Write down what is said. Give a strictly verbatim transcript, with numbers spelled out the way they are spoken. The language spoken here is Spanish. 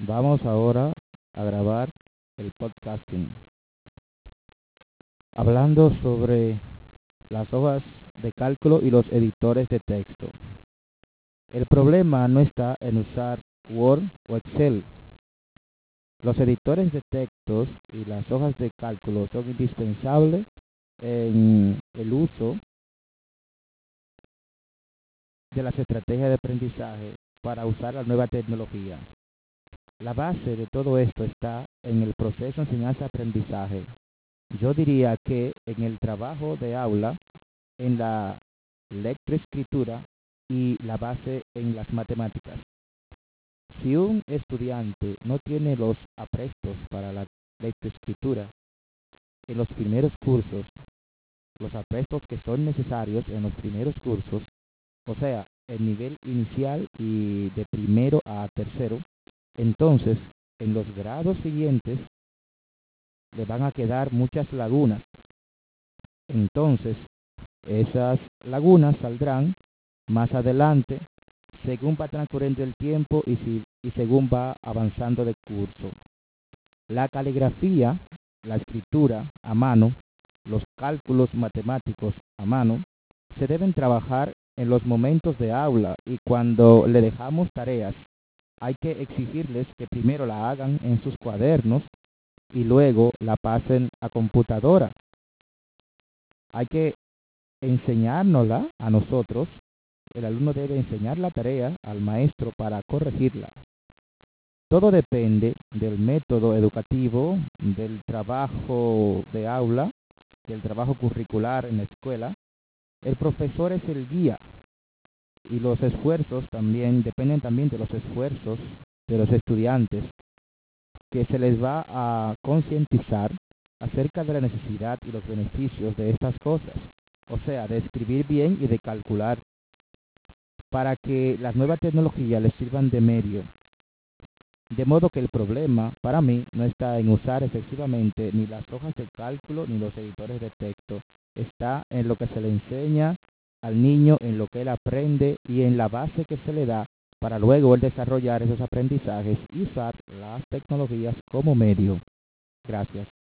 Vamos ahora a grabar el podcasting, hablando sobre las hojas de cálculo y los editores de texto. El problema no está en usar Word o Excel. Los editores de textos y las hojas de cálculo son indispensables en el uso de las estrategias de aprendizaje para usar la nueva tecnología. La base de todo esto está en el proceso de enseñanza-aprendizaje. Yo diría que en el trabajo de aula, en la lectoescritura y la base en las matemáticas. Si un estudiante no tiene los aprestos para la lectoescritura en los primeros cursos, los aprestos que son necesarios en los primeros cursos, o sea, el nivel inicial y de primero a tercero, entonces en los grados siguientes le van a quedar muchas lagunas. Entonces esas lagunas saldrán más adelante según va transcurriendo el tiempo y, si, y según va avanzando de curso. La caligrafía, la escritura a mano, los cálculos matemáticos a mano, se deben trabajar en los momentos de aula, y cuando le dejamos tareas hay que exigirles que primero la hagan en sus cuadernos y luego la pasen a computadora. Hay que enseñárnosla a nosotros. El alumno debe enseñar la tarea al maestro para corregirla. Todo depende del método educativo, del trabajo de aula, del trabajo curricular en la escuela. El profesor es el guía, y los esfuerzos también dependen también de los esfuerzos de los estudiantes, que se les va a concientizar acerca de la necesidad y los beneficios de estas cosas, o sea, de escribir bien y de calcular, para que las nuevas tecnologías les sirvan de medio. De modo que el problema para mí no está en usar excesivamente ni las hojas de cálculo ni los editores de texto, está en lo que se le enseña al niño, en lo que él aprende y en la base que se le da para luego él desarrollar esos aprendizajes y usar las tecnologías como medio. Gracias.